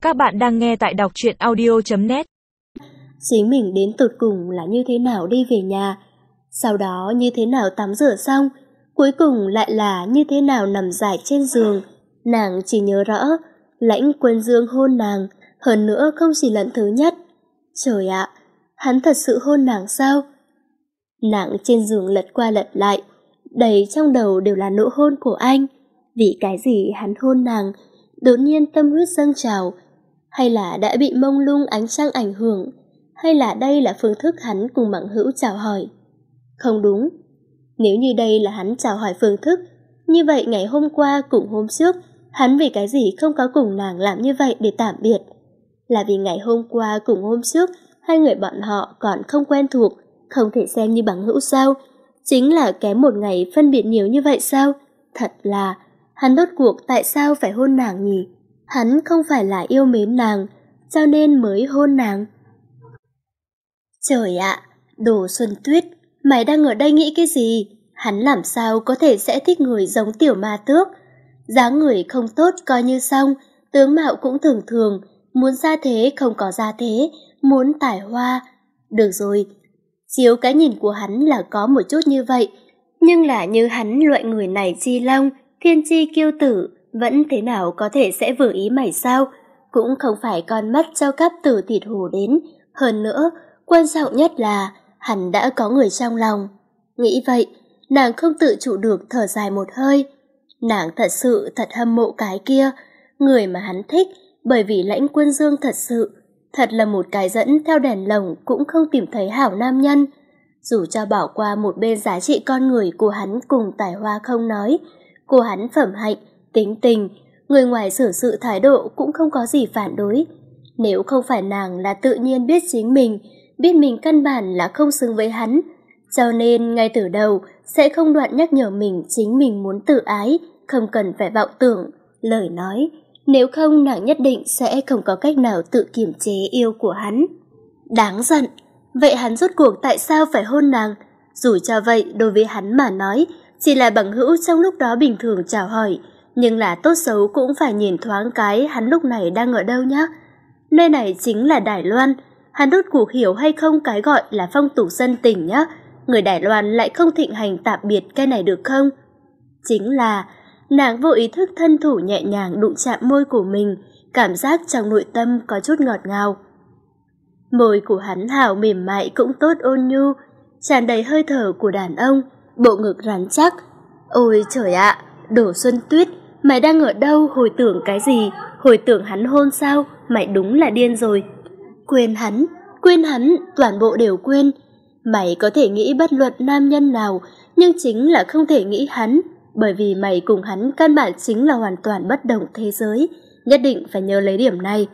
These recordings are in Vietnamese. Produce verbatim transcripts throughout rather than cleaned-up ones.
Các bạn đang nghe tại đọc truyện audio chấm net. Chính mình đến tột cùng là như thế nào đi về nhà, sau đó như thế nào tắm rửa xong, cuối cùng lại là như thế nào nằm dài trên giường. Nàng chỉ nhớ rõ, Lãnh Quân Dương hôn nàng, hơn nữa không chỉ lần thứ nhất. Trời ạ, hắn thật sự hôn nàng sao? Nàng trên giường lật qua lật lại, đầy trong đầu đều là nụ hôn của anh. Vì cái gì hắn hôn nàng? Đột nhiên tâm huyết dâng trào, hay là đã bị mông lung ánh trăng ảnh hưởng, hay là đây là phương thức hắn cùng bằng hữu chào hỏi? Không đúng, nếu như đây là hắn chào hỏi phương thức, như vậy ngày hôm qua cùng hôm trước, hắn vì cái gì không có cùng nàng làm như vậy để tạm biệt? Là vì ngày hôm qua cùng hôm trước, hai người bọn họ còn không quen thuộc, không thể xem như bằng hữu sao? Chính là kém một ngày phân biệt nhiều như vậy sao? Thật là, hắn rốt cuộc tại sao phải hôn nàng nhỉ? Hắn không phải là yêu mến nàng, cho nên mới hôn nàng. Trời ạ, Đồ Xuân Tuyết, mày đang ở đây nghĩ cái gì? Hắn làm sao có thể sẽ thích người giống tiểu ma tước? Dáng người không tốt coi như xong, tướng mạo cũng thường thường, muốn ra thế không có ra thế, muốn tài hoa. Được rồi, chiếu cái nhìn của hắn là có một chút như vậy, nhưng là như hắn loại người này chi long, thiên chi kiêu tử, vẫn thế nào có thể sẽ vừa ý mày sao? Cũng không phải con mắt trao cắp từ thịt hổ đến. Hơn nữa, quan trọng nhất là hắn đã có người trong lòng. Nghĩ vậy, nàng không tự chủ được thở dài một hơi. Nàng thật sự thật hâm mộ cái kia, người mà hắn thích, bởi vì Lãnh Quân Dương thật sự, thật là một cái dẫn theo đèn lồng cũng không tìm thấy hảo nam nhân. Dù cho bỏ qua một bên giá trị con người của hắn cùng tài hoa không nói, của hắn phẩm hạnh, tính tình, người ngoài xử sự thái độ cũng không có gì phản đối. Nếu không phải nàng là tự nhiên biết chính mình, biết mình căn bản là không xứng với hắn, cho nên ngay từ đầu sẽ không đoạn nhắc nhở mình chính mình muốn tự ái, không cần phải vọng tưởng, lời nói. Nếu không nàng nhất định sẽ không có cách nào tự kiềm chế yêu của hắn. Đáng giận, vậy hắn rốt cuộc tại sao phải hôn nàng? Dù cho vậy đối với hắn mà nói, chỉ là bằng hữu trong lúc đó bình thường chào hỏi, nhưng là tốt xấu cũng phải nhìn thoáng cái hắn lúc này đang ở đâu nhá. Nơi này chính là Đài Loan, hắn rốt cuộc hiểu hay không cái gọi là phong tục dân tình nhá. Người Đài Loan lại không thịnh hành tạm biệt cái này được không? Chính là nàng vô ý thức thân thủ nhẹ nhàng đụng chạm môi của mình, cảm giác trong nội tâm có chút ngọt ngào. Môi của hắn hào mềm mại cũng tốt ôn nhu, tràn đầy hơi thở của đàn ông, bộ ngực rắn chắc. Ôi trời ạ, Đồ Xuân Tuyết, mày đang ở đâu, hồi tưởng cái gì? Hồi tưởng hắn hôn sao? Mày đúng là điên rồi. Quên hắn, quên hắn, toàn bộ đều quên. Mày có thể nghĩ bất luận nam nhân nào, nhưng chính là không thể nghĩ hắn, bởi vì mày cùng hắn căn bản chính là hoàn toàn bất đồng thế giới, nhất định phải nhớ lấy điểm này.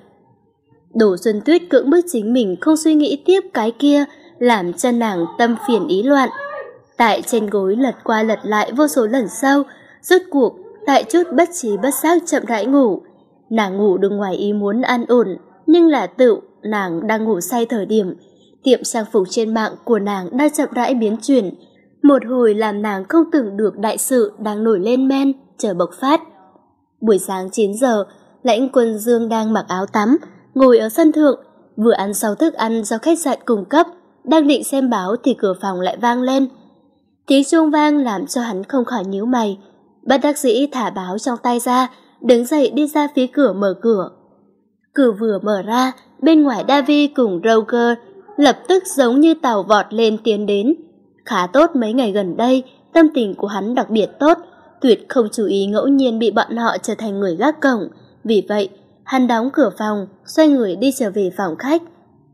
Đồ Xuân Tuyết cưỡng bức chính mình không suy nghĩ tiếp cái kia, làm cho nàng tâm phiền ý loạn. Tại trên gối lật qua lật lại vô số lần sau, rốt cuộc tại chút bất trí bất giác chậm rãi ngủ. Nàng ngủ được ngoài ý muốn an ổn, nhưng là tự nàng đang ngủ say thời điểm, tiệm trang phục trên mạng của nàng đang chậm rãi biến chuyển. Một hồi làm nàng không tưởng được đại sự đang nổi lên men, chờ bộc phát. Buổi sáng chín giờ, Lãnh Quân Dương đang mặc áo tắm, ngồi ở sân thượng, vừa ăn sau thức ăn do khách sạn cung cấp, đang định xem báo thì cửa phòng lại vang lên. Tiếng chuông vang làm cho hắn không khỏi nhíu mày, bất đắc dĩ thả báo trong tay ra, đứng dậy đi ra phía cửa mở cửa. Cửa vừa mở ra, bên ngoài Davi cùng Roger lập tức giống như tàu vọt lên tiến đến. Khá tốt, mấy ngày gần đây, tâm tình của hắn đặc biệt tốt, tuyệt không chú ý ngẫu nhiên bị bọn họ trở thành người gác cổng. Vì vậy, hắn đóng cửa phòng, xoay người đi trở về phòng khách.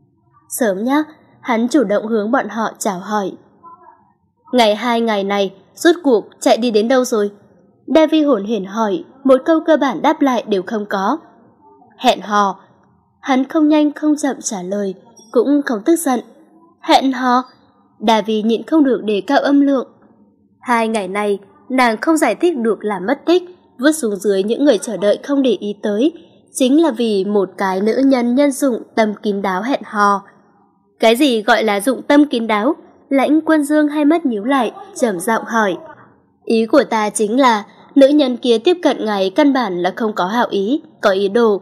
Sớm nhá, hắn chủ động hướng bọn họ chào hỏi. Ngày hai ngày này, rốt cuộc chạy đi đến đâu rồi? David hồn hển hỏi, một câu cơ bản đáp lại đều không có. Hẹn hò. Hắn không nhanh không chậm trả lời, cũng không tức giận. Hẹn hò? David nhịn không được đề cao âm lượng. Hai ngày này, nàng không giải thích được làm mất tích, vứt xuống dưới những người chờ đợi không để ý tới, chính là vì một cái nữ nhân nhân dụng tâm kín đáo hẹn hò. Cái gì gọi là dụng tâm kín đáo? Lãnh Quân Dương hai mắt nhíu lại, trầm giọng hỏi. Ý của ta chính là nữ nhân kia tiếp cận ngài căn bản là không có hảo ý, có ý đồ.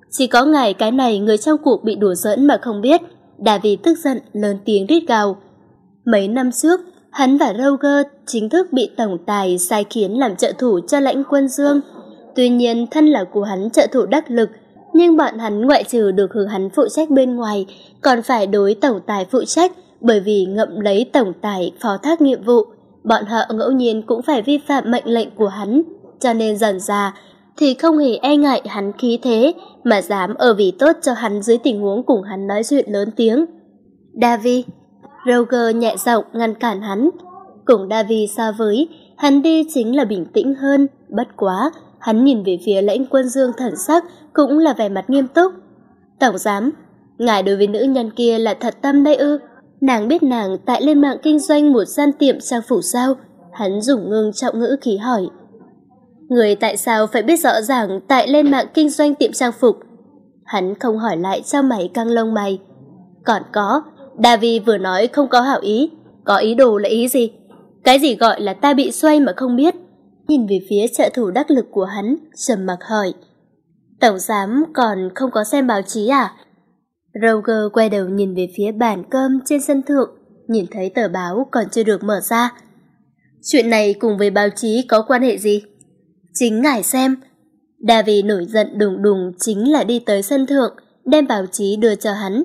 Chỉ có ngài cái này người trong cuộc bị đùa giỡn mà không biết. David tức giận lớn tiếng rít gào. Mấy năm trước, hắn và Roger chính thức bị tổng tài sai khiến làm trợ thủ cho lãnh quân Dương. Tuy nhiên thân là của hắn trợ thủ đắc lực, nhưng bọn hắn ngoại trừ được hưởng hắn phụ trách bên ngoài, còn phải đối tổng tài phụ trách, bởi vì ngậm lấy tổng tài phó thác nhiệm vụ. Bọn họ ngẫu nhiên cũng phải vi phạm mệnh lệnh của hắn, cho nên dần ra thì không hề e ngại hắn khí thế, mà dám ở vì tốt cho hắn dưới tình huống cùng hắn nói chuyện lớn tiếng. David, Roger nhẹ giọng ngăn cản hắn. Cùng David so với, hắn đi chính là bình tĩnh hơn, bất quá, hắn nhìn về phía lãnh quân Dương thần sắc cũng là vẻ mặt nghiêm túc. Tổng giám, ngài đối với nữ nhân kia là thật tâm đây ư? Nàng biết nàng tại lên mạng kinh doanh một gian tiệm trang phục sao? Hắn dùng ngưng trọng ngữ khí hỏi. Người tại sao phải biết rõ ràng tại lên mạng kinh doanh tiệm trang phục? Hắn không hỏi lại cho mày căng lông mày. Còn có, David vừa nói không có hảo ý. Có ý đồ là ý gì? Cái gì gọi là ta bị xoay mà không biết? Nhìn về phía trợ thủ đắc lực của hắn, trầm mặc hỏi. Tổng giám còn không có xem báo chí à? Roger quay đầu nhìn về phía bàn cơm trên sân thượng, nhìn thấy tờ báo còn chưa được mở ra. Chuyện này cùng với báo chí có quan hệ gì? Chính ngài xem. David nổi giận đùng đùng chính là đi tới sân thượng, đem báo chí đưa cho hắn.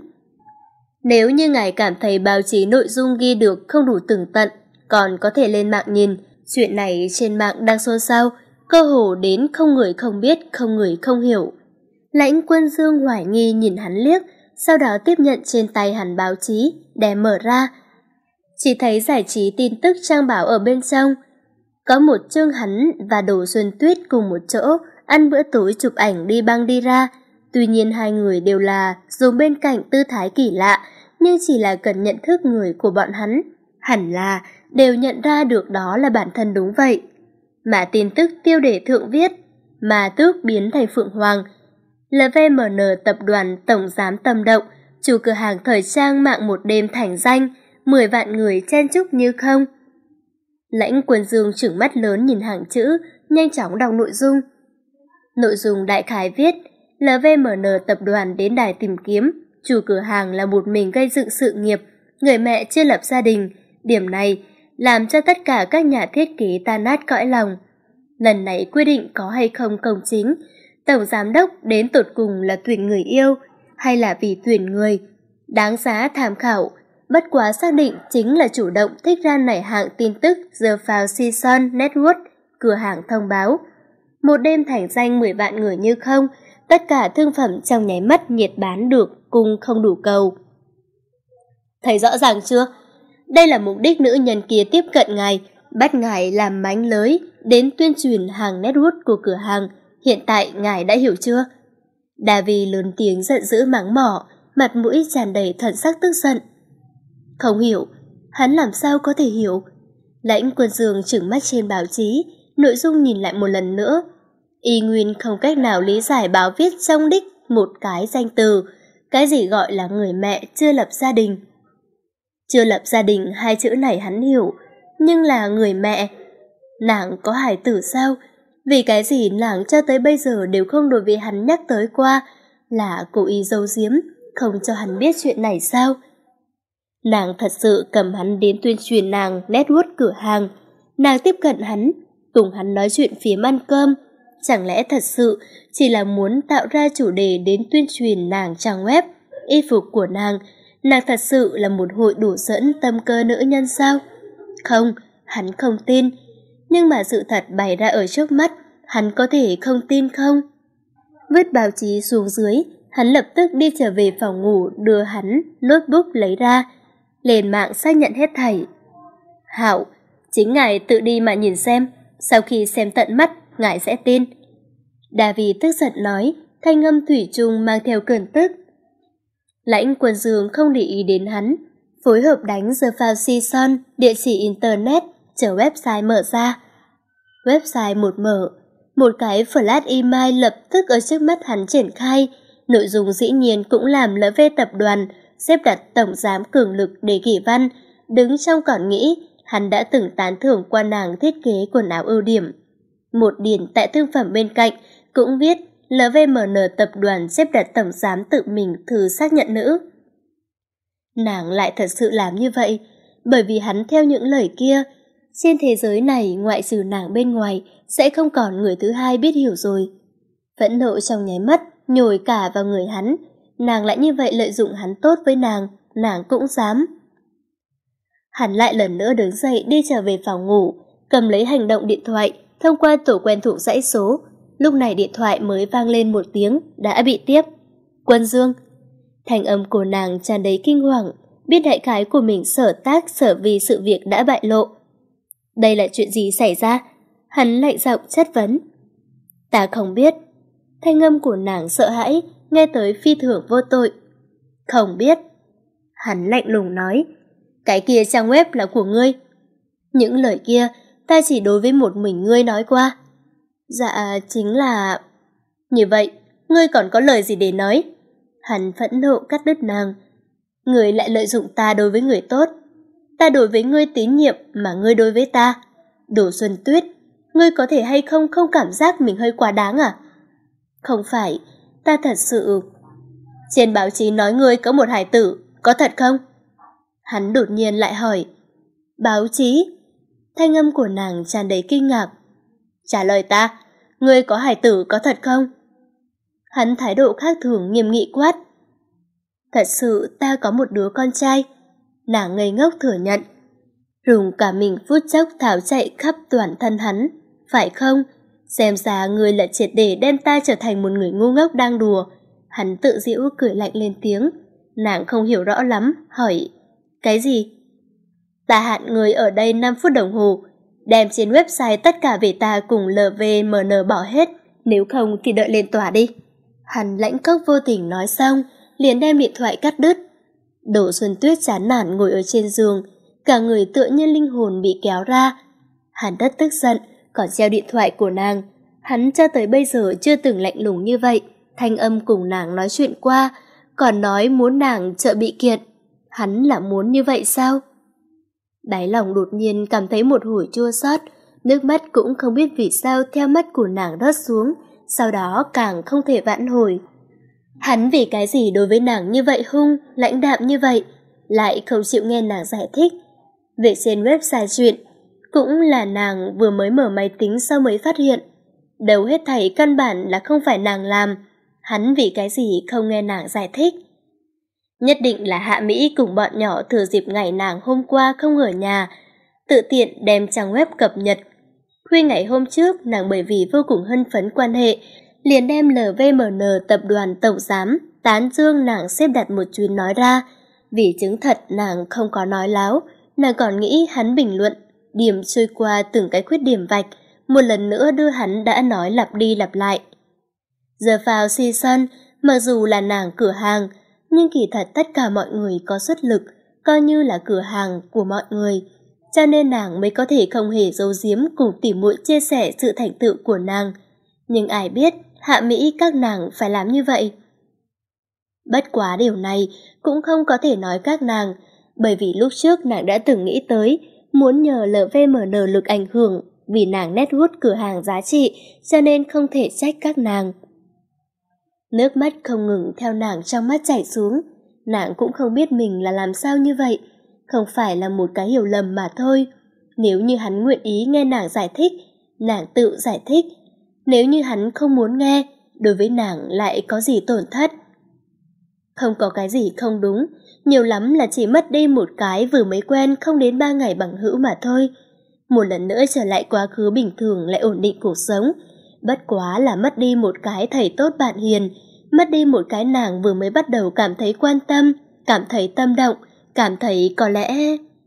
Nếu như ngài cảm thấy báo chí nội dung ghi được không đủ tường tận, còn có thể lên mạng nhìn. Chuyện này trên mạng đang xôn xao, cơ hồ đến không người không biết, không người không hiểu. Lãnh quân Dương hoài nghi nhìn hắn liếc, sau đó tiếp nhận trên tay hắn báo chí, đem mở ra. Chỉ thấy giải trí tin tức trang báo ở bên trong. Có một chương hắn và Đồ Xuân Tuyết cùng một chỗ, ăn bữa tối chụp ảnh đi băng đi ra. Tuy nhiên hai người đều là dùng bên cạnh tư thái kỳ lạ, nhưng chỉ là cần nhận thức người của bọn hắn. Hẳn là đều nhận ra được đó là bản thân đúng vậy. Mà tin tức tiêu đề thượng viết, mà tước biến thành Phượng Hoàng. lờ vê em en tập đoàn tổng giám Tâm Động, chủ cửa hàng thời trang mạng một đêm thành danh, mười vạn người chen chúc như không. Lãnh Quân Dương trừng mắt lớn nhìn hàng chữ, nhanh chóng đọc nội dung. Nội dung đại khái viết, lờ vê em en tập đoàn đến đài tìm kiếm, chủ cửa hàng là một mình gây dựng sự nghiệp, người mẹ chưa lập gia đình. Điểm này làm cho tất cả các nhà thiết kế tan nát cõi lòng. Lần này quyết định có hay không công chính, tổng giám đốc đến tột cùng là tuyển người yêu hay là vì tuyển người, đáng giá tham khảo. Bất quá xác định chính là chủ động thích ra nảy hạng tin tức The Four Seasons Network, cửa hàng thông báo. Một đêm thành danh mười vạn người như không, tất cả thương phẩm trong nháy mắt nhiệt bán được, cung không đủ cầu. Thấy rõ ràng chưa? Đây là mục đích nữ nhân kia tiếp cận ngài, bắt ngài làm mánh lới, đến tuyên truyền hàng network của cửa hàng. Hiện tại ngài đã hiểu chưa? David lớn tiếng giận dữ mắng mỏ, mặt mũi tràn đầy thần sắc tức giận. Không hiểu, hắn làm sao có thể hiểu? Lãnh Quân Dương trừng mắt trên báo chí, nội dung nhìn lại một lần nữa. Y nguyên không cách nào lý giải báo viết trong đích một cái danh từ, cái gì gọi là người mẹ chưa lập gia đình. Chưa lập gia đình hai chữ này hắn hiểu, nhưng là người mẹ. Nàng có hài tử sao? Vì cái gì nàng cho tới bây giờ đều không đối với hắn nhắc tới qua, là cố ý giấu giếm, không cho hắn biết chuyện này sao? Nàng thật sự cầm hắn đến tuyên truyền nàng network cửa hàng. Nàng tiếp cận hắn, cùng hắn nói chuyện phiếm ăn cơm. Chẳng lẽ thật sự chỉ là muốn tạo ra chủ đề đến tuyên truyền nàng trang web, y phục của nàng? Nàng thật sự là một hội đủ dẫn tâm cơ nữ nhân sao? Không, hắn không tin. Nhưng mà sự thật bày ra ở trước mắt, hắn có thể không tin không? Vứt báo chí xuống dưới, hắn lập tức đi trở về phòng ngủ, đưa hắn notebook lấy ra, lên mạng xác nhận hết thảy. Hảo, chính ngài tự đi mà nhìn xem, sau khi xem tận mắt, ngài sẽ tin. David tức giận nói, thanh âm thủy chung mang theo cơn tức. Lãnh Quân Dương không để ý đến hắn, phối hợp đánh The Four Seasons, địa chỉ internet, chờ website mở ra. Website một mở, một cái flash email lập tức ở trước mắt hắn triển khai, nội dung dĩ nhiên cũng làm lờ vê tập đoàn xếp đặt tổng giám cường lực để kỷ văn, đứng trong còn nghĩ hắn đã từng tán thưởng qua nàng thiết kế quần áo ưu điểm. Một điển tại thương phẩm bên cạnh cũng viết lờ vê em en tập đoàn xếp đặt tổng giám tự mình thư xác nhận nữ. Nàng lại thật sự làm như vậy, bởi vì hắn theo những lời kia, trên thế giới này ngoại trừ nàng bên ngoài sẽ không còn người thứ hai biết hiểu rồi. Phẫn nộ trong nháy mắt nhồi cả vào người hắn, nàng lại như vậy lợi dụng hắn tốt với nàng, nàng cũng dám. Hắn lại lần nữa đứng dậy đi trở về phòng ngủ, cầm lấy hành động điện thoại, thông qua tổ quen thuộc dãy số. Lúc này điện thoại mới vang lên một tiếng, đã bị tiếp. Quân Dương. Thanh âm của nàng tràn đầy kinh hoàng, biết đại khái của mình sở tác sở vì sự việc đã bại lộ. Đây là chuyện gì xảy ra? Hắn lạnh giọng chất vấn. Ta không biết. Thanh âm của nàng sợ hãi, nghe tới phi thường vô tội. Không biết. Hắn lạnh lùng nói. Cái kia trang web là của ngươi. Những lời kia ta chỉ đối với một mình ngươi nói qua. Dạ chính là... Như vậy, ngươi còn có lời gì để nói? Hắn phẫn nộ cắt đứt nàng. Ngươi lại lợi dụng ta đối với người tốt. Ta đối với ngươi tín nhiệm mà ngươi đối với ta. Đồ Xuân Tuyết, ngươi có thể hay không không cảm giác mình hơi quá đáng à? Không phải, ta thật sự... Trên báo chí nói ngươi có một hài tử, có thật không? Hắn đột nhiên lại hỏi. Báo chí? Thanh âm của nàng tràn đầy kinh ngạc. Trả lời ta, ngươi có hài tử có thật không? Hắn thái độ khác thường nghiêm nghị quát. Thật sự ta có một đứa con trai. Nàng ngây ngốc thừa nhận. Rùng cả mình phút chốc tháo chạy khắp toàn thân hắn. Phải không? Xem ra ngươi là triệt để đem ta trở thành một người ngu ngốc đang đùa. Hắn tự giễu cười lạnh lên tiếng. Nàng không hiểu rõ lắm, hỏi. Cái gì? Ta hạn người ở đây năm phút đồng hồ. Đem trên website tất cả về ta cùng lờ vê em en bỏ hết. Nếu không thì đợi lên tòa đi. Hắn lãnh cốc vô tình nói xong, liền đem điện thoại cắt đứt. Đỗ Xuân Tuyết chán nản ngồi ở trên giường, cả người tựa như linh hồn bị kéo ra. Hắn rất tức giận, còn treo điện thoại của nàng. Hắn cho tới bây giờ chưa từng lạnh lùng như vậy. Thanh âm cùng nàng nói chuyện qua, còn nói muốn nàng trợ bị kiện. Hắn là muốn như vậy sao? Đáy lòng đột nhiên cảm thấy một hồi chua xót, nước mắt cũng không biết vì sao theo mắt của nàng rớt xuống, sau đó càng không thể vãn hồi. Hắn vì cái gì đối với nàng như vậy hung, lãnh đạm như vậy, lại không chịu nghe nàng giải thích. Về trên website chuyện, cũng là nàng vừa mới mở máy tính sau mới phát hiện. Đầu hết thảy căn bản là không phải nàng làm, hắn vì cái gì không nghe nàng giải thích. Nhất định là Hạ Mỹ cùng bọn nhỏ thừa dịp ngày nàng hôm qua không ở nhà, tự tiện đem trang web cập nhật. Khuya ngày hôm trước, nàng bởi vì vô cùng hân phấn quan hệ, liền đem lờ vê em en tập đoàn tổng giám tán dương nàng xếp đặt một chuyến nói ra. Vì chứng thật nàng không có nói láo, nàng còn nghĩ hắn bình luận, điểm trôi qua từng cái khuyết điểm vạch, một lần nữa đưa hắn đã nói lặp đi lặp lại. Giờ vào season, mặc dù là nàng cửa hàng, nhưng kỳ thật tất cả mọi người có xuất lực, coi như là cửa hàng của mọi người, cho nên nàng mới có thể không hề giấu giếm cùng tỉ muội chia sẻ sự thành tựu của nàng. Nhưng ai biết Hạ Mỹ các nàng phải làm như vậy? Bất quá điều này cũng không có thể nói các nàng, bởi vì lúc trước nàng đã từng nghĩ tới muốn nhờ lờ vê em en lực ảnh hưởng, vì nàng nét hút cửa hàng giá trị, cho nên không thể trách các nàng. Nước mắt không ngừng theo nàng trong mắt chảy xuống, nàng cũng không biết mình là làm sao như vậy, không phải là một cái hiểu lầm mà thôi. Nếu như hắn nguyện ý nghe nàng giải thích, nàng tự giải thích. Nếu như hắn không muốn nghe, đối với nàng lại có gì tổn thất? Không có cái gì không đúng, nhiều lắm là chỉ mất đi một cái vừa mới quen không đến ba ngày bằng hữu mà thôi. Một lần nữa trở lại quá khứ bình thường lại ổn định cuộc sống. Bất quá là mất đi một cái thầy tốt bạn hiền, mất đi một cái nàng vừa mới bắt đầu cảm thấy quan tâm, cảm thấy tâm động, cảm thấy có lẽ...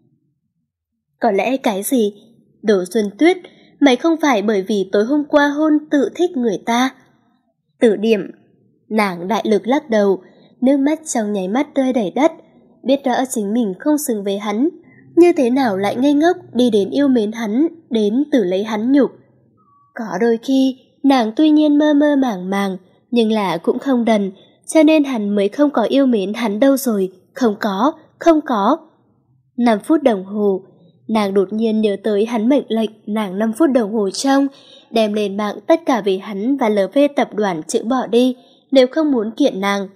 Có lẽ cái gì? Đỗ Xuân Tuyết, mày không phải bởi vì tối hôm qua hôn tự thích người ta. Tử điểm, nàng đại lực lắc đầu, nước mắt trong nháy mắt rơi đầy đất, biết rõ chính mình không xứng với hắn, như thế nào lại ngây ngốc đi đến yêu mến hắn, đến tử lấy hắn nhục. Có đôi khi, nàng tuy nhiên mơ mơ màng màng, nhưng là cũng không đần, cho nên hắn mới không có yêu mến hắn đâu rồi, không có, không có. Năm phút đồng hồ, nàng đột nhiên nhớ tới hắn mệnh lệnh nàng năm phút đồng hồ trong, đem lên mạng tất cả về hắn và lờ vê tập đoàn chữ bỏ đi nếu không muốn kiện nàng.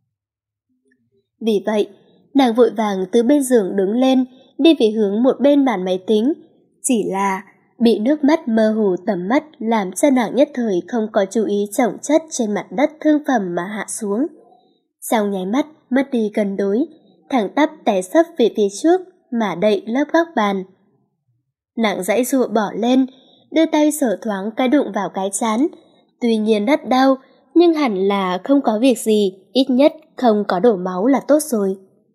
Vì vậy, nàng vội vàng từ bên giường đứng lên, đi về hướng một bên bàn máy tính. Chỉ là bị nước mắt mơ hồ tầm mắt làm cho nàng nhất thời không có chú ý chồng chất trên mặt đất thương phẩm mà hạ xuống. Trong nháy mắt mất đi cân đối, thẳng tắp té sấp về phía trước mà đậy lớp góc bàn. Nàng giãy giụa bỏ lên, đưa tay sờ thoáng cái đụng vào cái trán. Tuy nhiên rất đau, nhưng hẳn là không có việc gì, ít nhất không có đổ máu là tốt rồi.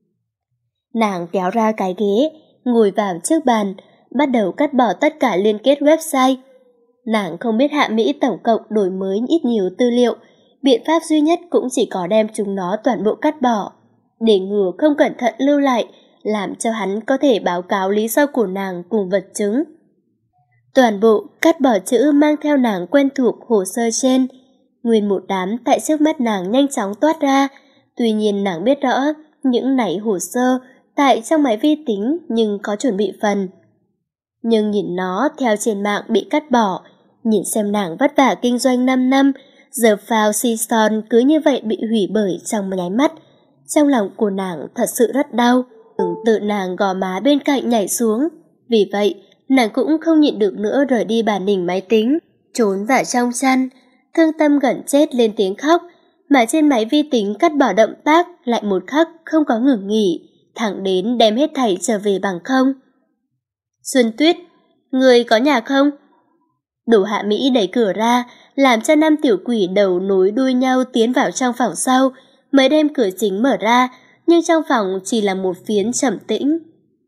Nàng kéo ra cái ghế, ngồi vào trước bàn, bắt đầu cắt bỏ tất cả liên kết website. Nàng không biết Hạ Mỹ tổng cộng đổi mới ít nhiều tư liệu, biện pháp duy nhất cũng chỉ có đem chúng nó toàn bộ cắt bỏ, để ngừa không cẩn thận lưu lại, làm cho hắn có thể báo cáo lý do của nàng cùng vật chứng. Toàn bộ cắt bỏ chữ mang theo nàng quen thuộc hồ sơ trên, nguyên một đám tại trước mắt nàng nhanh chóng toát ra. Tuy nhiên nàng biết rõ những này hồ sơ tại trong máy vi tính nhưng có chuẩn bị phần. Nhưng nhìn nó theo trên mạng bị cắt bỏ, nhìn xem nàng vất vả kinh doanh năm năm, giờ phao si son cứ như vậy bị hủy bởi trong nháy mắt. Trong lòng của nàng thật sự rất đau, tưởng tự nàng gò má bên cạnh nhảy xuống. Vì vậy, nàng cũng không nhịn được nữa rời đi bàn đỉnh máy tính, trốn vào trong chăn, thương tâm gần chết lên tiếng khóc, mà trên máy vi tính cắt bỏ động tác lại một khắc không có ngừng nghỉ, thẳng đến đem hết thảy trở về bằng không. Xuân Tuyết, người có nhà không? Đỗ Hạ Mỹ đẩy cửa ra, làm cho năm tiểu quỷ đầu nối đuôi nhau tiến vào trong phòng sau, mới đem cửa chính mở ra, nhưng trong phòng chỉ là một phiến trầm tĩnh.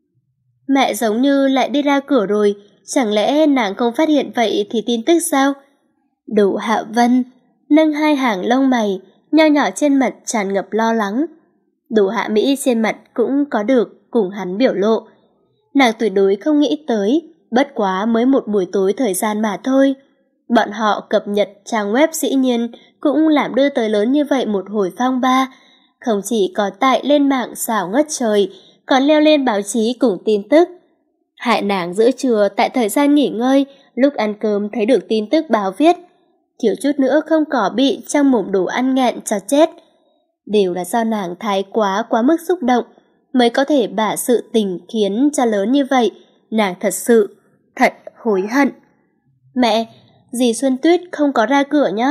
Mẹ giống như lại đi ra cửa rồi, chẳng lẽ nàng không phát hiện vậy thì tin tức sao? Đỗ Hạ Vân nâng hai hàng lông mày, nho nhỏ trên mặt tràn ngập lo lắng. Đỗ Hạ Mỹ trên mặt cũng có được cùng hắn biểu lộ. Nàng tuyệt đối không nghĩ tới, bất quá mới một buổi tối thời gian mà thôi. Bọn họ cập nhật trang web dĩ nhiên cũng làm đưa tới lớn như vậy một hồi phong ba. Không chỉ có tại lên mạng xảo ngất trời, còn leo lên báo chí cùng tin tức. Hại nàng giữa trưa tại thời gian nghỉ ngơi, lúc ăn cơm thấy được tin tức báo viết. Thiếu chút nữa không có bị trong mồm đồ ăn nghẹn cho chết. Đều là do nàng thái quá quá mức xúc động, mới có thể bả sự tình khiến cho lớn như vậy. Nàng thật sự, thật hối hận. Mẹ, dì Xuân Tuyết không có ra cửa nhá.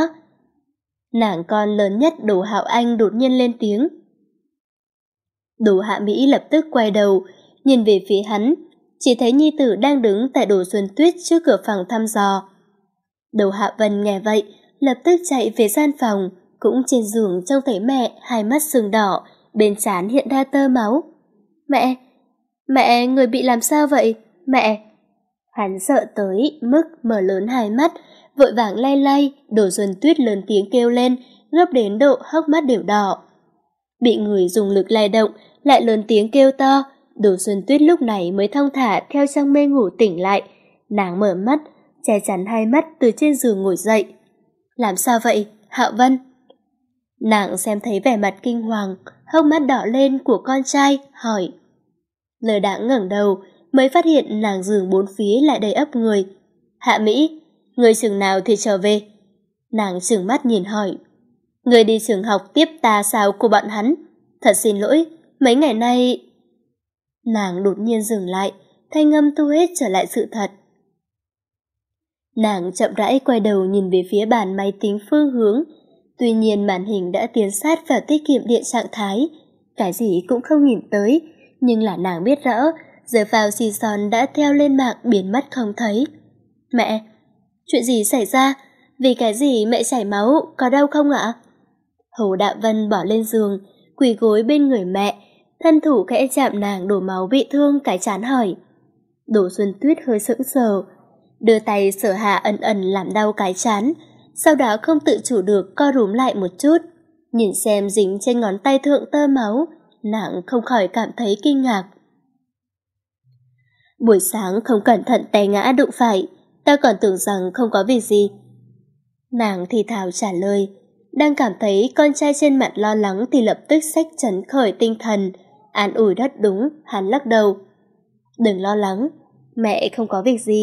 Nàng con lớn nhất Đỗ Hạo Anh đột nhiên lên tiếng. Đỗ Hạ Mỹ lập tức quay đầu, nhìn về phía hắn, chỉ thấy nhi tử đang đứng tại Đỗ Xuân Tuyết trước cửa phòng thăm dò. Đỗ Hạ Vân nghe vậy, lập tức chạy về gian phòng, cũng trên giường trông thấy mẹ, hai mắt sưng đỏ, bên trán hiện ra tơ máu. Mẹ, mẹ, người bị làm sao vậy? Mẹ! Hắn sợ tới mức mở lớn hai mắt, vội vàng lay lay, Đỗ Xuân Tuyết lớn tiếng kêu lên, gấp đến độ hốc mắt đều đỏ. Bị người dùng lực lay động, lại lớn tiếng kêu to, Đỗ Xuân Tuyết lúc này mới thong thả theo trong mê ngủ tỉnh lại. Nàng mở mắt, che chắn hai mắt từ trên giường ngồi dậy. Làm sao vậy, Hạo Vân? Nàng xem thấy vẻ mặt kinh hoàng, hốc mắt đỏ lên của con trai, hỏi. Lờ đãng ngẩng đầu, mới phát hiện nàng giường bốn phía lại đầy ấp người. Hạ Mỹ, người chừng nào thì trở về? Nàng trừng mắt nhìn hỏi. Người đi trường học tiếp tà sao của bọn hắn. Thật xin lỗi, mấy ngày nay... Nàng đột nhiên dừng lại, thanh âm thu hết trở lại sự thật. Nàng chậm rãi quay đầu nhìn về phía bàn máy tính phương hướng. Tuy nhiên màn hình đã tiến sát vào tiết kiệm điện trạng thái. Cái gì cũng không nhìn tới, nhưng là nàng biết rõ, giờ vào xì son đã theo lên mạng biến mất không thấy. Mẹ, chuyện gì xảy ra? Vì cái gì mẹ chảy máu, có đau không ạ? Hồ Đạo Vân bỏ lên giường, quỳ gối bên người mẹ, thân thủ khẽ chạm nàng đổ máu bị thương cái trán hỏi. Đỗ Xuân Tuyết hơi sững sờ, đưa tay sờ hạ ẩn ẩn làm đau cái trán, sau đó không tự chủ được co rúm lại một chút, nhìn xem dính trên ngón tay thượng tơ máu, nàng không khỏi cảm thấy kinh ngạc. Buổi sáng không cẩn thận té ngã đụng phải, ta còn tưởng rằng không có việc gì. Nàng thì thào trả lời, đang cảm thấy con trai trên mặt lo lắng thì lập tức xách trấn khởi tinh thần, an ủi rất đúng, hắn lắc đầu. Đừng lo lắng, mẹ không có việc gì,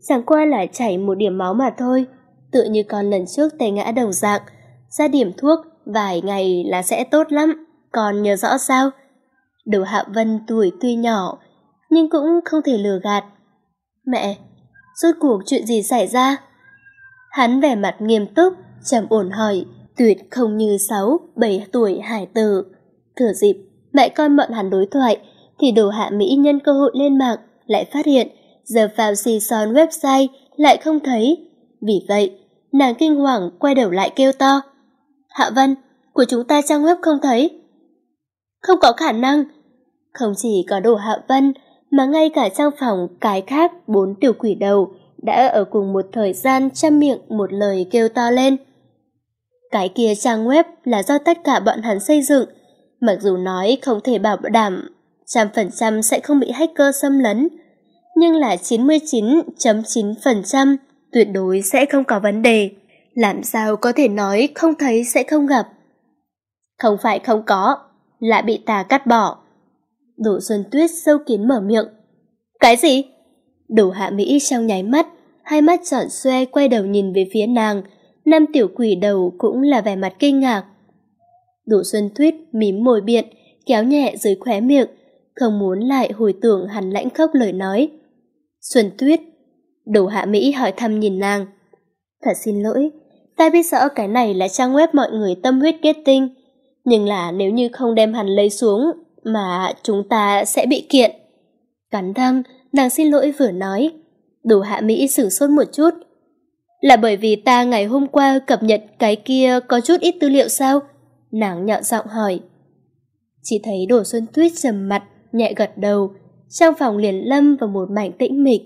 chẳng qua là chảy một điểm máu mà thôi, tựa như con lần trước té ngã đồng dạng, ra điểm thuốc vài ngày là sẽ tốt lắm, con nhớ rõ sao? Đồ Hạ Vân tuổi tuy nhỏ, nhưng cũng không thể lừa gạt. Mẹ, rốt cuộc chuyện gì xảy ra? Hắn vẻ mặt nghiêm túc, trầm ổn hỏi, tuyệt không như sáu, bảy tuổi hải tử. Thừa dịp mẹ con bọn hắn đối thoại, thì Đồ Hạ Mỹ nhân cơ hội lên mạng, lại phát hiện giờ vào xì son website lại không thấy. Vì vậy, nàng kinh hoàng quay đầu lại kêu to, Hạ Vân, của chúng ta trang web không thấy. Không có khả năng. Không chỉ có Đồ Hạ Vân, mà ngay cả trong phòng cái khác bốn tiểu quỷ đầu đã ở cùng một thời gian trăm miệng một lời kêu to lên. Cái kia trang web là do tất cả bọn hắn xây dựng, mặc dù nói không thể bảo đảm trăm phần trăm sẽ không bị hacker xâm lấn, nhưng là chín mươi chín phẩy chín phần trăm tuyệt đối sẽ không có vấn đề. Làm sao có thể nói không thấy sẽ không gặp? Không phải không có, là bị ta cắt bỏ. Đỗ Xuân Tuyết sâu kín mở miệng. Cái gì? Đồ Hạ Mỹ trong nháy mắt, hai mắt tròn xoe quay đầu nhìn về phía nàng, năm tiểu quỷ đầu cũng là vẻ mặt kinh ngạc. Đỗ Xuân Tuyết mím môi biện, kéo nhẹ dưới khóe miệng, không muốn lại hồi tưởng hắn lãnh khốc lời nói. Xuân Tuyết. Đồ Hạ Mỹ hỏi thăm nhìn nàng. Thật xin lỗi, ta biết rõ cái này là trang web mọi người tâm huyết kết tinh, nhưng là nếu như không đem hắn lấy xuống mà chúng ta sẽ bị kiện. Cắn răng, nàng xin lỗi vừa nói. Đồ Hạ Mỹ sửng sốt một chút. Là bởi vì ta ngày hôm qua cập nhật cái kia có chút ít tư liệu sao? Nàng nhọn giọng hỏi. Chỉ thấy Đồ Xuân Tuyết trầm mặt, nhẹ gật đầu, trong phòng liền lâm vào một mảnh tĩnh mịch.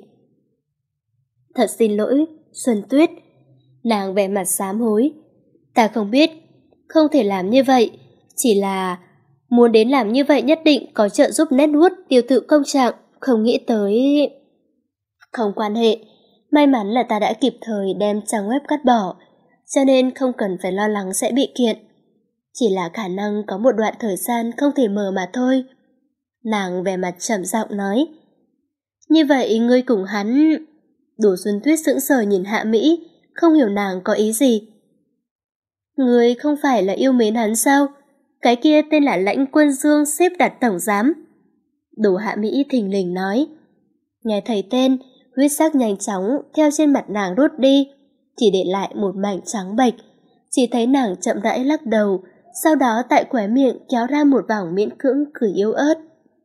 Thật xin lỗi, Xuân Tuyết. Nàng vẻ mặt sám hối. Ta không biết, không thể làm như vậy, chỉ là muốn đến làm như vậy nhất định có trợ giúp network tiêu thụ công trạng, không nghĩ tới... Không quan hệ, may mắn là ta đã kịp thời đem trang web cắt bỏ, cho nên không cần phải lo lắng sẽ bị kiện. Chỉ là khả năng có một đoạn thời gian không thể mở mà thôi. Nàng vẻ mặt trầm giọng nói. Như vậy ngươi cùng hắn... Đồ Xuân Tuyết sững sờ nhìn Hạ Mỹ, không hiểu nàng có ý gì. Ngươi không phải là yêu mến hắn sao? Cái kia tên là Lãnh Quân Dương xếp đặt tổng giám. Đồ Hạ Mỹ thình lình nói. Nghe thấy tên, huyết sắc nhanh chóng theo trên mặt nàng rút đi, chỉ để lại một mảnh trắng bệch. Chỉ thấy nàng chậm rãi lắc đầu, sau đó tại khóe miệng kéo ra một vòng miễn cưỡng cười yếu ớt.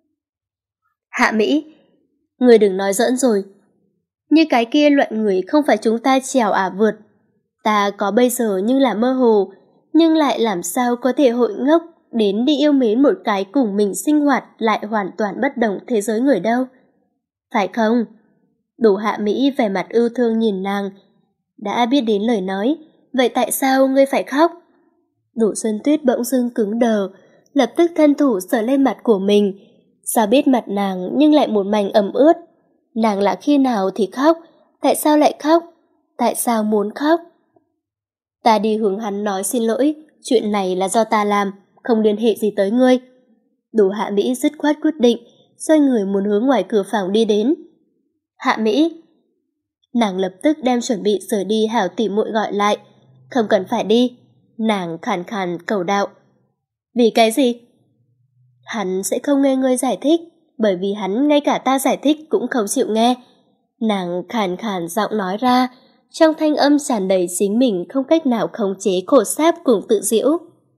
Hạ Mỹ, người đừng nói giỡn rồi. Như cái kia loại người không phải chúng ta trèo ả vượt. Ta có bây giờ nhưng là mơ hồ, nhưng lại làm sao có thể hội ngốc đến đi yêu mến một cái cùng mình sinh hoạt lại hoàn toàn bất đồng thế giới người đâu. Phải không? Đồ Hạ Mỹ vẻ mặt ưu thương nhìn nàng. Đã biết đến lời nói, vậy tại sao ngươi phải khóc? Đỗ Xuân Tuyết bỗng dưng cứng đờ, lập tức thân thủ sờ lên mặt của mình. Sao biết mặt nàng nhưng lại một mảnh ẩm ướt? Nàng là khi nào thì khóc? Tại sao lại khóc? Tại sao muốn khóc? Ta đi hướng hắn nói xin lỗi, chuyện này là do ta làm, không liên hệ gì tới ngươi. Đồ Hạ Mỹ dứt khoát quyết định, xoay người muốn hướng ngoài cửa phòng đi đến. Hạ Mỹ. Nàng lập tức đem chuẩn bị rời đi hảo tỉ muội gọi lại. Không cần phải đi. Nàng khàn khàn cầu đạo. Vì cái gì? Hắn sẽ không nghe ngươi giải thích, bởi vì hắn ngay cả ta giải thích cũng không chịu nghe. Nàng khàn khàn giọng nói ra, trong thanh âm tràn đầy chính mình không cách nào khống chế khổ sáp cùng tự giễu.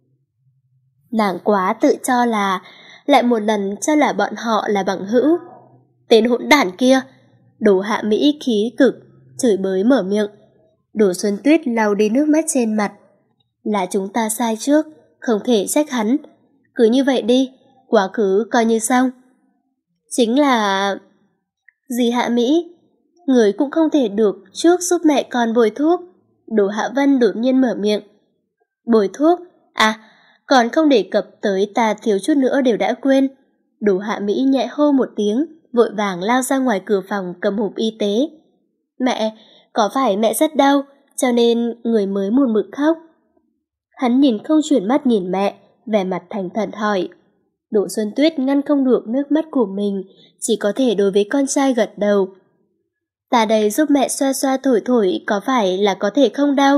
Nàng quá tự cho là, lại một lần cho là bọn họ là bằng hữu. Tên hỗn đản kia. Đồ Hạ Mỹ khí cực, chửi bới mở miệng. Đồ Xuân Tuyết lau đi nước mắt trên mặt. Là chúng ta sai trước, không thể trách hắn. Cứ như vậy đi, quá khứ coi như xong. Chính là... Dì Hạ Mỹ, người cũng không thể được trước giúp mẹ con bồi thuốc. Đồ Hạ Vân đột nhiên mở miệng. Bồi thuốc? À, còn không đề cập tới ta thiếu chút nữa đều đã quên. Đồ Hạ Mỹ nhẹ hô một tiếng, vội vàng lao ra ngoài cửa phòng cầm hộp y tế. Mẹ, có phải mẹ rất đau, cho nên người mới một mực khóc? Hắn nhìn không chuyển mắt nhìn mẹ, vẻ mặt thành thật hỏi. Đỗ Xuân Tuyết ngăn không được nước mắt của mình, chỉ có thể đối với con trai gật đầu. Ta đây giúp mẹ xoa xoa thổi thổi, có phải là có thể không đau?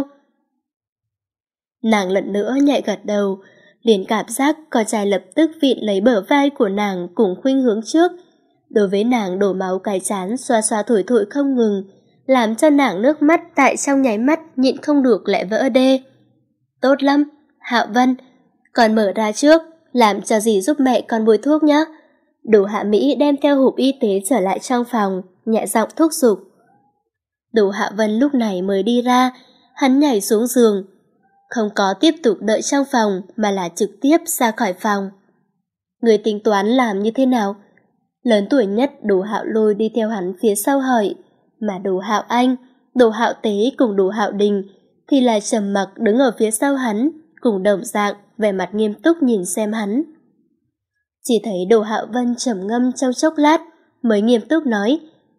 Nàng lần nữa nhẹ gật đầu, liền cảm giác con trai lập tức vịn lấy bờ vai của nàng cùng khuynh hướng trước. Đối với nàng đổ máu cái chán xoa xoa thổi thổi không ngừng, làm cho nàng nước mắt tại trong nháy mắt nhịn không được lại vỡ đê. Tốt lắm, Hạo Vân, con mở ra trước, làm cho dì giúp mẹ con bôi thuốc nhé. Đồ Hạ Mỹ đem theo hộp y tế trở lại trong phòng, nhẹ giọng thúc giục. Đồ Hạ Vân lúc này mới đi ra, hắn nhảy xuống giường, không có tiếp tục đợi trong phòng mà là trực tiếp ra khỏi phòng. Người tính toán làm như thế nào? Lớn tuổi nhất Đồ Hạo Lôi đi theo hắn phía sau hỏi, mà Đồ Hạo Anh, Đồ Hạo Tế cùng Đồ Hạo Đình thì là trầm mặc đứng ở phía sau hắn, cùng đồng dạng vẻ mặt nghiêm túc nhìn xem hắn. Chỉ thấy Đồ Hạo Vân trầm ngâm trong chốc lát mới nghiêm túc nói,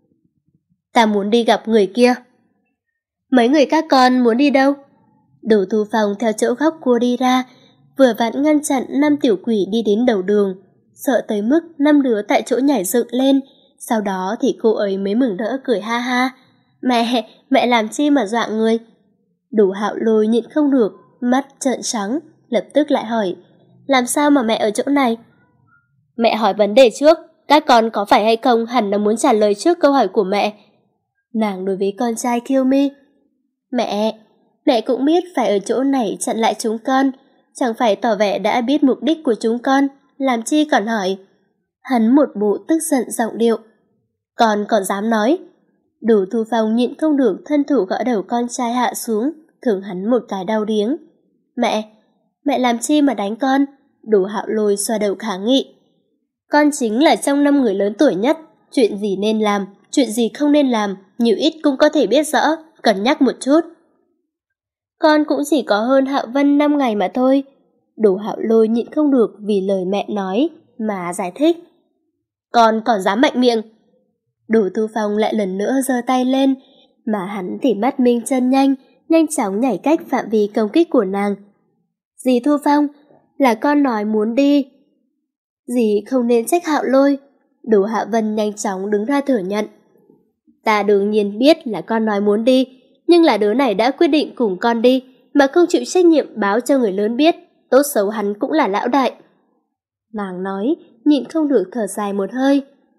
ta muốn đi gặp người kia. Mấy người các con muốn đi đâu? Đồ Thu Phong theo chỗ góc cua đi ra, vừa vặn ngăn chặn năm tiểu quỷ đi đến đầu đường, sợ tới mức năm đứa tại chỗ nhảy dựng lên. Sau đó thì cô ấy mới mừng rỡ cười ha ha. Mẹ, mẹ làm chi mà dọa người? Đồ Hạo Lôi nhịn không được, mắt trợn trắng, lập tức lại hỏi, làm sao mà mẹ ở chỗ này? Mẹ hỏi vấn đề trước, các con có phải hay không hẳn là muốn trả lời trước câu hỏi của mẹ. Nàng đối với con trai Kiêu Mi, mẹ, mẹ cũng biết phải ở chỗ này chặn lại chúng con, chẳng phải tỏ vẻ đã biết mục đích của chúng con, làm chi còn hỏi. Hắn một bộ tức giận giọng điệu, con còn dám nói? Đồ Thu Phong nhịn không được thân thủ gõ đầu con trai hạ xuống, thưởng hắn một cái đau điếng. Mẹ, mẹ làm chi mà đánh con? Đồ Hạo Lôi xoa đầu kháng nghị. Con chính là trong năm người lớn tuổi nhất, chuyện gì nên làm, chuyện gì không nên làm, nhiều ít cũng có thể biết rõ, cân nhắc một chút. Con cũng chỉ có hơn Hạo Vân năm ngày mà thôi. Đồ Hạo Lôi nhịn không được vì lời mẹ nói mà giải thích. Con còn dám mạnh miệng? Đồ Thu Phong lại lần nữa giơ tay lên, mà hắn thì mắt minh chân nhanh, nhanh chóng nhảy cách phạm vi công kích của nàng. Dì Thu Phong, là con nói muốn đi. Dì không nên trách Hạo Lôi. Đồ Hạ Vân nhanh chóng đứng ra thừa nhận. Ta đương nhiên biết là con nói muốn đi, nhưng là đứa này đã quyết định cùng con đi, mà không chịu trách nhiệm báo cho người lớn biết, tốt xấu hắn cũng là lão đại. Nàng nói, nhịn không được thở dài một hơi.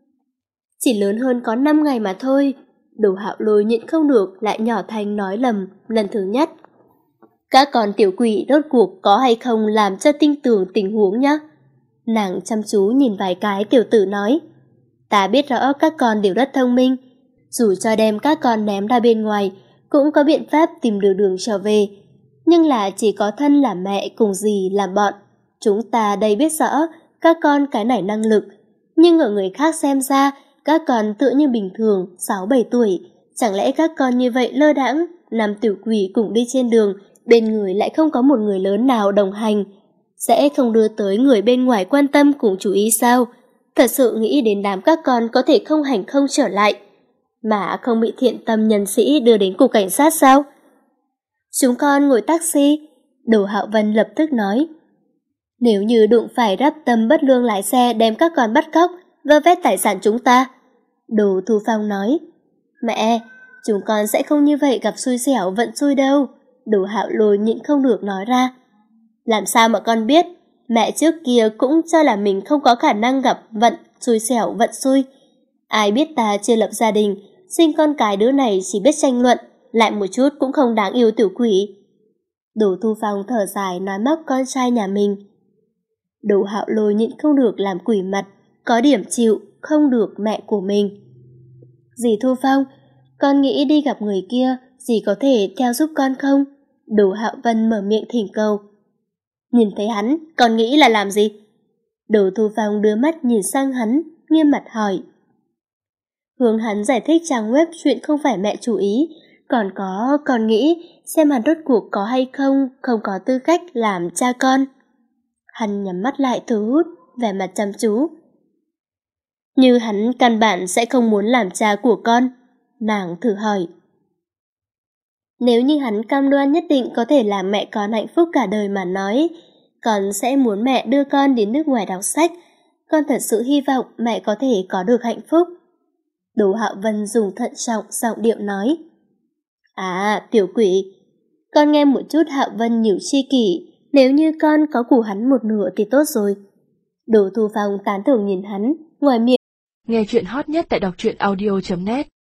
Chỉ lớn hơn có năm ngày mà thôi. Đồ Hạo Lôi nhịn không được lại nhỏ thanh nói lầm lần thứ nhất. Các con tiểu quỷ rốt cuộc có hay không làm cho tin tưởng tình huống nhá. Nàng chăm chú nhìn vài cái tiểu tử nói, ta biết rõ các con đều rất thông minh, dù cho đem các con ném ra bên ngoài cũng có biện pháp tìm được đường trở về, nhưng là chỉ có thân là mẹ cùng dì làm bọn. Chúng ta đây biết rõ các con cái này năng lực, nhưng ở người khác xem ra các con tựa như bình thường sáu bảy tuổi, chẳng lẽ các con như vậy lơ đãng, năm tiểu quỷ cùng đi trên đường, bên người lại không có một người lớn nào đồng hành, sẽ không đưa tới người bên ngoài quan tâm cùng chú ý sao? Thật sự nghĩ đến đám các con có thể không hành không trở lại, mà không bị thiện tâm nhân sĩ đưa đến cục cảnh sát sao? Chúng con ngồi taxi. Đồ Hạo Vân lập tức nói, nếu như đụng phải rắp tâm bất lương lái xe đem các con bắt cóc, vơ vét tài sản chúng ta. Đồ Thu Phong nói, mẹ, chúng con sẽ không như vậy gặp xui xẻo vận xui đâu. Đồ Hạo Lôi nhịn không được nói ra. Làm sao mà con biết? Mẹ trước kia cũng cho là mình không có khả năng gặp vận xui xẻo vận xui. Ai biết ta chưa lập gia đình, sinh con cái đứa này chỉ biết tranh luận, lại một chút cũng không đáng yêu tiểu quỷ. Đồ Thu Phong thở dài nói móc con trai nhà mình. Đồ Hạo Lôi nhịn không được làm quỷ mặt, có điểm chịu không được mẹ của mình. Dì Thu Phong, con nghĩ đi gặp người kia, dì có thể theo giúp con không? Đồ Hạo Vân mở miệng thỉnh cầu. Nhìn thấy hắn, con nghĩ là làm gì? Đồ Thu Phong đưa mắt nhìn sang hắn, nghiêm mặt hỏi. Hướng hắn giải thích trang web chuyện không phải mẹ chủ ý, còn có con nghĩ xem hắn rốt cuộc có hay không, không có tư cách làm cha con. Hắn nhắm mắt lại thu hút, vẻ mặt chăm chú. Như hắn căn bản sẽ không muốn làm cha của con, nàng thử hỏi. Nếu như hắn cam đoan nhất định có thể làm mẹ con hạnh phúc cả đời mà nói, con sẽ muốn mẹ đưa con đến nước ngoài đọc sách. Con thật sự hy vọng mẹ có thể có được hạnh phúc. Đỗ Hạo Vân dùng thận trọng giọng điệu nói. À, tiểu quỷ, con nghe một chút Hạo Vân nhiều chi kỷ, nếu như con có của hắn một nửa thì tốt rồi. Đỗ Thu Phong tán thưởng nhìn hắn, ngoài miệng. Nghe chuyện hot nhất tại đọc truyện audio chấm net